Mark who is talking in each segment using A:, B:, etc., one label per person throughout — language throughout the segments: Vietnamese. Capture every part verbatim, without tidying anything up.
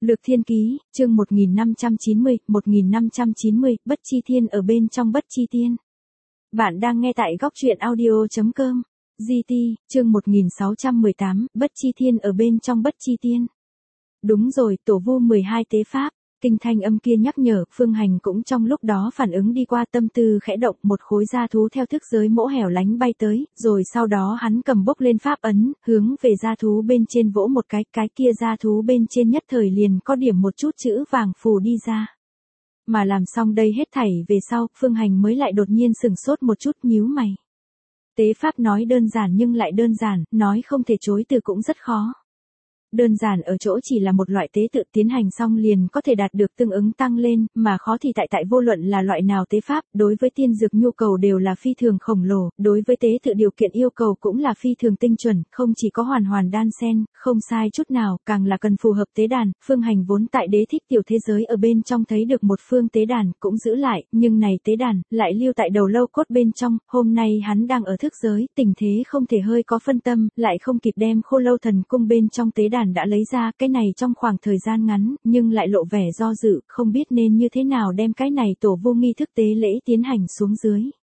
A: Lược Thiên Ký, chương một nghìn năm trăm chín mươi, một nghìn năm trăm chín mươi, Bất Chi Thiên ở bên trong Bất Chi Thiên. Bạn đang nghe tại góc truyện audio chấm com. giê tê, chương một nghìn sáu trăm mười tám, Bất Chi Thiên ở bên trong Bất Chi Thiên. Đúng rồi, tổ vu mười hai tế pháp. Kinh thanh âm kia nhắc nhở, Phương Hành cũng trong lúc đó phản ứng đi qua, tâm tư khẽ động, một khối gia thú theo thức giới mỗ hẻo lánh bay tới, rồi sau đó hắn cầm bốc lên pháp ấn, hướng về gia thú bên trên vỗ một cái, cái kia gia thú bên trên nhất thời liền có điểm một chút chữ vàng phù đi ra. Mà làm xong đây hết thảy về sau, Phương Hành mới lại đột nhiên sửng sốt một chút, nhíu mày. Tế pháp nói đơn giản nhưng lại đơn giản, nói không thể chối từ cũng rất khó. Đơn giản ở chỗ chỉ là một loại tế tự tiến hành xong liền có thể đạt được tương ứng tăng lên, mà khó thì tại tại vô luận là loại nào tế pháp, đối với tiên dược nhu cầu đều là phi thường khổng lồ, đối với tế tự điều kiện yêu cầu cũng là phi thường tinh chuẩn, không chỉ có hoàn hoàn đan xen, không sai chút nào, càng là cần phù hợp tế đàn. Phương Hành vốn tại Đế Thích tiểu thế giới ở bên trong thấy được một phương tế đàn, cũng giữ lại, nhưng này tế đàn, lại lưu tại đầu lâu cốt bên trong, hôm nay hắn đang ở thức giới, tình thế không thể hơi có phân tâm, lại không kịp đem Khô Lâu Thần Cung bên trong tế đàn đã lấy ra, cái này trong khoảng thời gian ngắn, nhưng lại lộ vẻ do dự, không biết nên như thế nào đem cái này tổ vu nghi thức tế lễ tiến hành xuống dưới.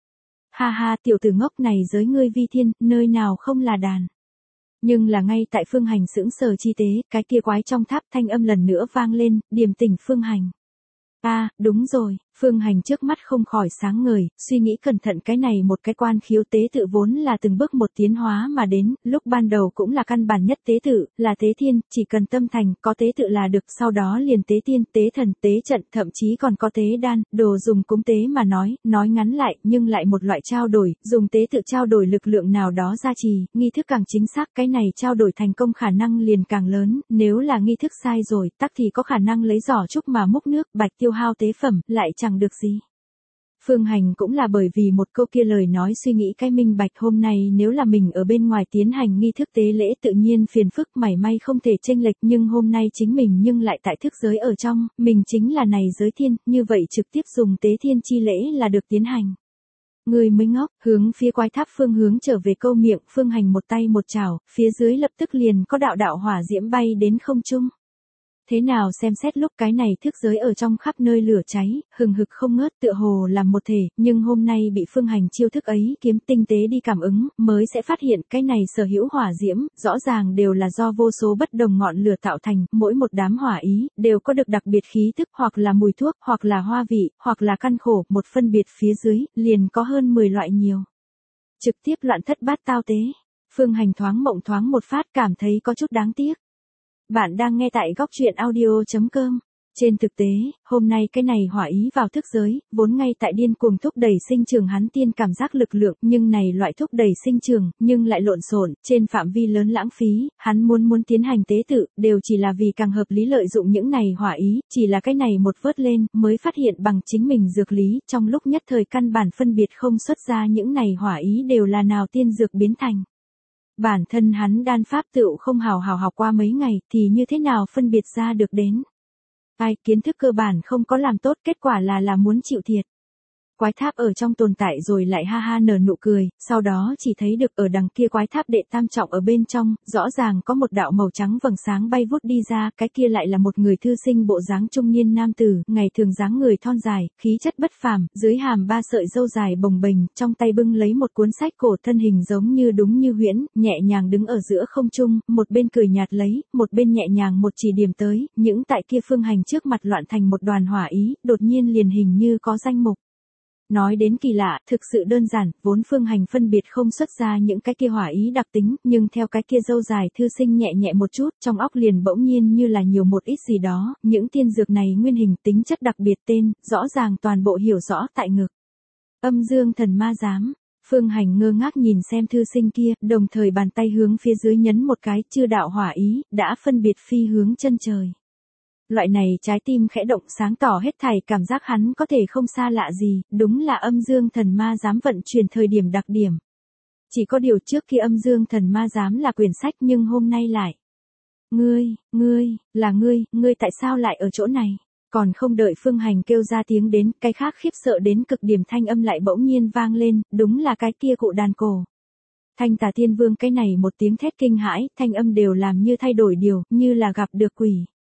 A: Ha ha, tiểu tử ngốc này giới ngươi vi thiên, nơi nào không là đàn. Nhưng là ngay tại Phương Hành sững sờ chi tế, cái kia quái trong tháp thanh âm lần nữa vang lên, điềm tỉnh Phương Hành. A, à, đúng rồi, Phương Hành trước mắt không khỏi sáng ngời, suy nghĩ cẩn thận, cái này một cái quan khiếu tế tự vốn là từng bước một tiến hóa mà đến, lúc ban đầu cũng là căn bản nhất tế tự, là tế thiên, chỉ cần tâm thành, có tế tự là được, sau đó liền tế tiên, tế thần, tế trận, thậm chí còn có tế đan, đồ dùng cúng tế mà nói, nói ngắn lại, nhưng lại một loại trao đổi, dùng tế tự trao đổi lực lượng nào đó gia trì, nghi thức càng chính xác, cái này trao đổi thành công khả năng liền càng lớn, nếu là nghi thức sai rồi, tắc thì có khả năng lấy giỏ trúc mà múc nước, bạch tiêu hao tế phẩm, lại chẳng được gì. Phương Hành cũng là bởi vì một câu kia lời nói suy nghĩ cái minh bạch, hôm nay nếu là mình ở bên ngoài tiến hành nghi thức tế lễ tự nhiên phiền phức mảy may không thể chênh lệch, nhưng hôm nay chính mình nhưng lại tại thức giới ở trong, mình chính là này giới thiên, như vậy trực tiếp dùng tế thiên chi lễ là được tiến hành. Người mới ngốc, hướng phía quái tháp phương hướng trở về câu miệng, Phương Hành một tay một chảo, phía dưới lập tức liền có đạo đạo hỏa diễm bay đến không trung. Thế nào xem xét lúc cái này thức giới ở trong khắp nơi lửa cháy, hừng hực không ngớt tựa hồ làm một thể, nhưng hôm nay bị Phương Hành chiêu thức ấy kiếm tinh tế đi cảm ứng, mới sẽ phát hiện cái này sở hữu hỏa diễm, rõ ràng đều là do vô số bất đồng ngọn lửa tạo thành, mỗi một đám hỏa ý, đều có được đặc biệt khí thức, hoặc là mùi thuốc, hoặc là hoa vị, hoặc là căn khổ, một phân biệt phía dưới, liền có hơn mười loại nhiều. Trực tiếp loạn thất bát tao tế. Phương Hành thoáng mộng thoáng một phát cảm thấy có chút đáng tiếc. Bạn đang nghe tại góc truyện audio chấm com. Trên thực tế, hôm nay cái này hỏa ý vào thức giới, vốn ngay tại điên cuồng thúc đẩy sinh trường hắn tiên cảm giác lực lượng, nhưng này loại thúc đẩy sinh trường, nhưng lại lộn xộn, trên phạm vi lớn lãng phí, hắn muốn muốn tiến hành tế tự, đều chỉ là vì càng hợp lý lợi dụng những này hỏa ý, chỉ là cái này một vớt lên, mới phát hiện bằng chính mình dược lý, trong lúc nhất thời căn bản phân biệt không xuất ra những này hỏa ý đều là nào tiên dược biến thành. Bản thân hắn đan pháp tựu không hào hào học qua mấy ngày thì như thế nào phân biệt ra được đến. Ai, kiến thức cơ bản không có làm tốt, kết quả là là muốn chịu thiệt. Quái tháp ở trong tồn tại rồi lại ha ha nở nụ cười, sau đó chỉ thấy được ở đằng kia quái tháp đệ tam trọng ở bên trong, rõ ràng có một đạo màu trắng vầng sáng bay vút đi ra, cái kia lại là một người thư sinh bộ dáng trung niên nam tử, ngày thường dáng người thon dài, khí chất bất phàm, dưới hàm ba sợi râu dài bồng bềnh, trong tay bưng lấy một cuốn sách cổ, thân hình giống như đúng như huyễn, nhẹ nhàng đứng ở giữa không trung, một bên cười nhạt lấy, một bên nhẹ nhàng một chỉ điểm tới, những tại kia Phương Hành trước mặt loạn thành một đoàn hỏa ý, đột nhiên liền hình như có danh mục. Nói đến kỳ lạ, thực sự đơn giản, vốn Phương Hành phân biệt không xuất ra những cái kia hỏa ý đặc tính, nhưng theo cái kia dâu dài thư sinh nhẹ nhẹ một chút, trong óc liền bỗng nhiên như là nhiều một ít gì đó, những tiên dược này nguyên hình tính chất đặc biệt tên, rõ ràng toàn bộ hiểu rõ tại ngực. Âm dương thần ma giám. Phương Hành ngơ ngác nhìn xem thư sinh kia, đồng thời bàn tay hướng phía dưới nhấn một cái, chư đạo hỏa ý, đã phân biệt phi hướng chân trời. Loại này trái tim khẽ động sáng tỏ hết thảy, cảm giác hắn có thể không xa lạ gì, đúng là âm dương thần ma giám vận chuyển thời điểm đặc điểm. Chỉ có điều trước khi âm dương thần ma giám là quyển sách nhưng hôm nay lại. Ngươi, ngươi, là ngươi, ngươi tại sao lại ở chỗ này? Còn không đợi Phương Hành kêu ra tiếng đến, cái khác khiếp sợ đến cực điểm thanh âm lại bỗng nhiên vang lên, đúng là cái kia cụ đàn cổ. Thanh Tà Thiên Vương cái này một tiếng thét kinh hãi, thanh âm đều làm như thay đổi điều, như là gặp được quỷ.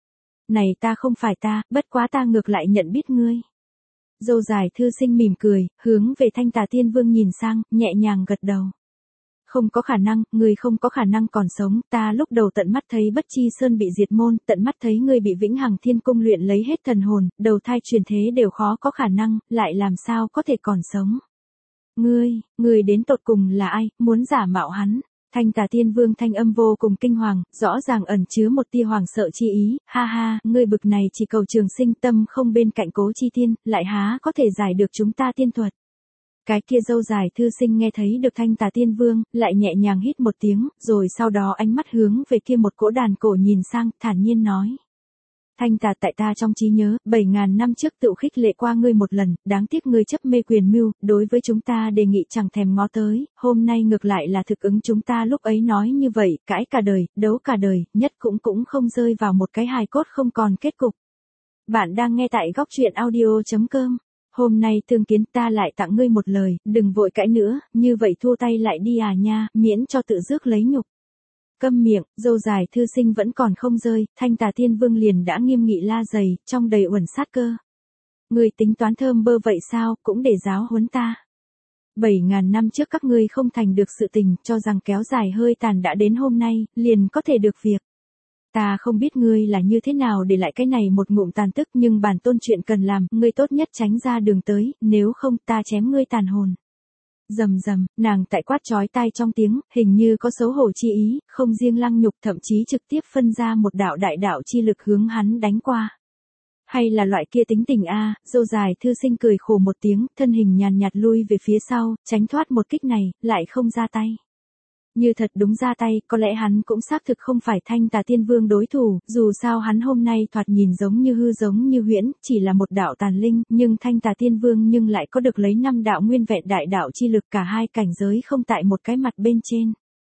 A: Này ta không phải ta, bất quá ta ngược lại nhận biết ngươi. Dâu dài thư sinh mỉm cười, hướng về Thanh Tà Tiên Vương nhìn sang, nhẹ nhàng gật đầu. Không có khả năng, ngươi không có khả năng còn sống, ta lúc đầu tận mắt thấy Bất Chi Sơn bị diệt môn, tận mắt thấy ngươi bị Vĩnh Hằng Thiên Cung luyện lấy hết thần hồn, đầu thai truyền thế đều khó có khả năng, lại làm sao có thể còn sống. Ngươi, ngươi đến tột cùng là ai, muốn giả mạo hắn. Thanh Tà Tiên Vương thanh âm vô cùng kinh hoàng, rõ ràng ẩn chứa một tia hoàng sợ chi ý, ha ha, ngươi bực này chỉ cầu trường sinh tâm không bên cạnh Cố Chi Tiên, lại há có thể giải được chúng ta tiên thuật. Cái kia dâu dài thư sinh nghe thấy được Thanh Tà Tiên Vương, lại nhẹ nhàng hít một tiếng, rồi sau đó ánh mắt hướng về kia một cỗ đàn cổ nhìn sang, thản nhiên nói. Thanh Tà, tại ta trong trí nhớ, bảy ngàn năm trước tự khích lệ qua ngươi một lần, đáng tiếc ngươi chấp mê quyền mưu, đối với chúng ta đề nghị chẳng thèm ngó tới, hôm nay ngược lại là thực ứng chúng ta lúc ấy nói như vậy, cãi cả đời, đấu cả đời, nhất cũng cũng không rơi vào một cái hài cốt không còn kết cục. Bạn đang nghe tại góc truyện audio chấm com. Hôm nay tương kiến ta lại tặng ngươi một lời, đừng vội cãi nữa, như vậy thua tay lại đi à nha, miễn cho tự rước lấy nhục. Câm miệng, dâu dài thư sinh vẫn còn không rơi, Thanh Tà Tiên Vương liền đã nghiêm nghị la dày, trong đầy uẩn sát cơ. Ngươi tính toán thơm bơ vậy sao, cũng để giáo huấn ta. Bảy ngàn năm trước các ngươi không thành được sự tình, cho rằng kéo dài hơi tàn đã đến hôm nay, liền có thể được việc. Ta không biết ngươi là như thế nào để lại cái này một ngụm tàn tức, nhưng bản tôn chuyện cần làm, ngươi tốt nhất tránh ra đường tới, nếu không ta chém ngươi tàn hồn. Rầm rầm, nàng tại quát chói tai trong tiếng, hình như có xấu hổ chi ý, không riêng lăng nhục thậm chí trực tiếp phân ra một đạo đại đạo chi lực hướng hắn đánh qua. Hay là loại kia tính tình a, dâu dài thư sinh cười khổ một tiếng, thân hình nhàn nhạt lui về phía sau, tránh thoát một kích này, lại không ra tay. Như thật đúng ra tay, có lẽ hắn cũng xác thực không phải Thanh Tà Tiên Vương đối thủ, dù sao hắn hôm nay thoạt nhìn giống như hư giống như huyễn, chỉ là một đạo tàn linh, nhưng Thanh Tà Tiên Vương nhưng lại có được lấy năm đạo nguyên vẹn đại đạo chi lực, cả hai cảnh giới không tại một cái mặt bên trên.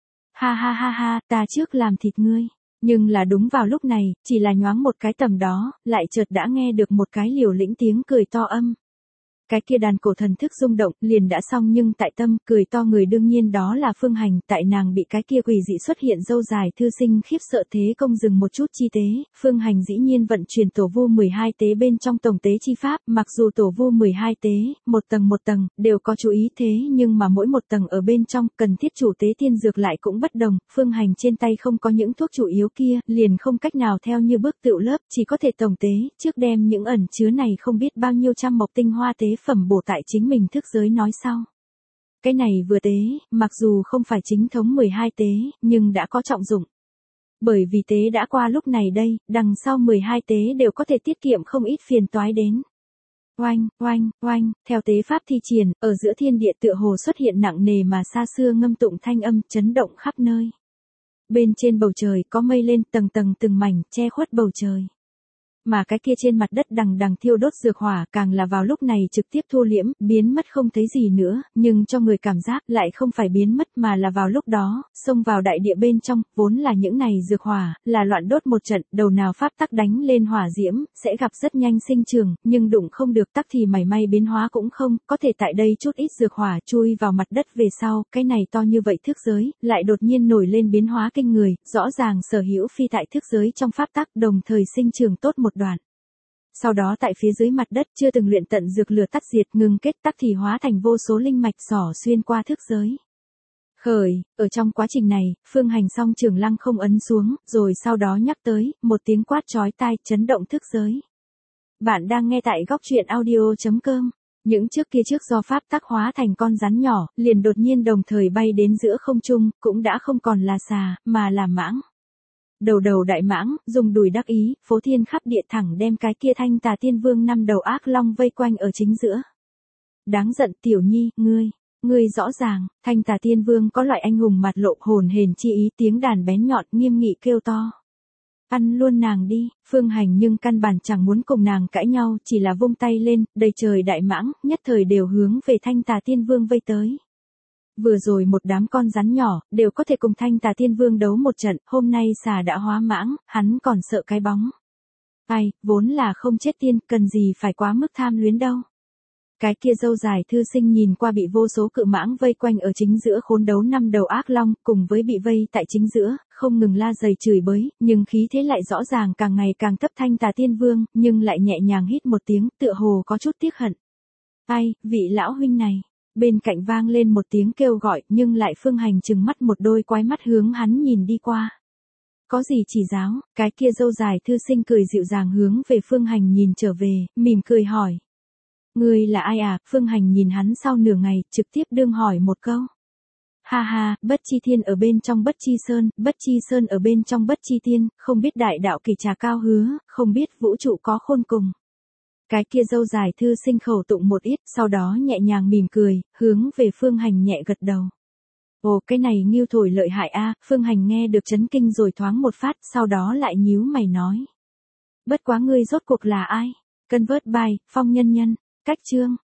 A: Ha ha ha ha, ta trước làm thịt ngươi. Nhưng là đúng vào lúc này, chỉ là nhoáng một cái tầm đó, lại chợt đã nghe được một cái liều lĩnh tiếng cười to âm. Cái kia đàn cổ thần thức rung động, liền đã xong nhưng tại tâm, cười to người đương nhiên đó là Phương Hành, tại nàng bị cái kia quỷ dị xuất hiện dâu dài thư sinh khiếp sợ thế công dừng một chút chi tế, Phương Hành dĩ nhiên vận chuyển tổ vu mười hai tế bên trong tổng tế chi pháp, mặc dù tổ vu mười hai tế, một tầng một tầng, đều có chú ý thế nhưng mà mỗi một tầng ở bên trong, cần thiết chủ tế tiên dược lại cũng bất đồng, Phương Hành trên tay không có những thuốc chủ yếu kia, liền không cách nào theo như bước tựu lớp, chỉ có thể tổng tế, trước đem những ẩn chứa này không biết bao nhiêu trăm mộc tinh hoa tế phẩm bổ tại chính mình thức giới nói sau. Cái này vừa tế, mặc dù không phải chính thống mười hai tế, nhưng đã có trọng dụng. Bởi vì tế đã qua lúc này đây, đằng sau mười hai tế đều có thể tiết kiệm không ít phiền toái đến. Oanh, oanh, oanh, theo tế pháp thi triển, ở giữa thiên địa tựa hồ xuất hiện nặng nề mà xa xưa ngâm tụng thanh âm chấn động khắp nơi. Bên trên bầu trời có mây lên tầng tầng từng mảnh che khuất bầu trời. Mà cái kia trên mặt đất đằng đằng thiêu đốt dược hỏa càng là vào lúc này trực tiếp thu liễm, biến mất không thấy gì nữa, nhưng cho người cảm giác lại không phải biến mất mà là vào lúc đó, xông vào đại địa bên trong, vốn là những này dược hỏa, là loạn đốt một trận, đầu nào pháp tắc đánh lên hỏa diễm, sẽ gặp rất nhanh sinh trường, nhưng đụng không được tắc thì mảy may biến hóa cũng không, có thể tại đây chút ít dược hỏa chui vào mặt đất về sau, cái này to như vậy thức giới, lại đột nhiên nổi lên biến hóa kinh người, rõ ràng sở hữu phi tại thức giới trong pháp tắc đồng thời sinh trường tốt một đoạn. Sau đó tại phía dưới mặt đất chưa từng luyện tận dược lửa tắt diệt ngừng kết tắc thì hóa thành vô số linh mạch xỏ xuyên qua thức giới. Khởi, ở trong quá trình này, Phương Hành song trường lăng không ấn xuống, rồi sau đó nhắc tới, một tiếng quát chói tai chấn động thức giới. Bạn đang nghe tại góc truyện audio chấm com. Những trước kia trước do pháp tác hóa thành con rắn nhỏ, liền đột nhiên đồng thời bay đến giữa không trung, cũng đã không còn là xà, mà là mãng. Đầu đầu đại mãng, dùng đùi đắc ý, phô thiên khắp địa thẳng đem cái kia Thanh Tà Tiên Vương năm đầu ác long vây quanh ở chính giữa. Đáng giận tiểu nhi, ngươi, ngươi rõ ràng, Thanh Tà Tiên Vương có loại anh hùng mặt lộ hồn hển chi ý, tiếng đàn bén nhọn nghiêm nghị kêu to. Ăn luôn nàng đi, Phương Hành nhưng căn bản chẳng muốn cùng nàng cãi nhau, chỉ là vung tay lên, đầy trời đại mãng, nhất thời đều hướng về Thanh Tà Tiên Vương vây tới. Vừa rồi một đám con rắn nhỏ, đều có thể cùng Thanh Tà Tiên Vương đấu một trận, hôm nay xà đã hóa mãng, hắn còn sợ cái bóng. Ai, vốn là không chết tiên, cần gì phải quá mức tham luyến đâu. Cái kia dâu dài thư sinh nhìn qua bị vô số cự mãng vây quanh ở chính giữa khốn đấu năm đầu ác long, cùng với bị vây tại chính giữa, không ngừng la dày chửi bới, nhưng khí thế lại rõ ràng càng ngày càng thấp thanh tà tiên vương, nhưng lại nhẹ nhàng hít một tiếng, tựa hồ có chút tiếc hận. Ai, vị lão huynh này. Bên cạnh vang lên một tiếng kêu gọi, nhưng lại Phương Hành trừng mắt một đôi quái mắt hướng hắn nhìn đi qua. Có gì chỉ giáo, cái kia dâu dài thư sinh cười dịu dàng hướng về Phương Hành nhìn trở về, mỉm cười hỏi. Ngươi là ai à? Phương Hành nhìn hắn sau nửa ngày, trực tiếp đương hỏi một câu. Ha ha, Bất Chi Thiên ở bên trong Bất Chi Sơn, Bất Chi Sơn ở bên trong Bất Chi Thiên, không biết đại đạo kỳ trà cao hứa, không biết vũ trụ có khôn cùng. Cái kia dâu dài thư sinh khẩu tụng một ít, sau đó nhẹ nhàng mỉm cười, hướng về Phương Hành nhẹ gật đầu. Ồ, cái này nghiêu thổi lợi hại a. Phương Hành nghe được chấn kinh rồi thoáng một phát, sau đó lại nhíu mày nói. Bất quá ngươi rốt cuộc là ai? Convert by, Phong Nhân Nhân, cách chương.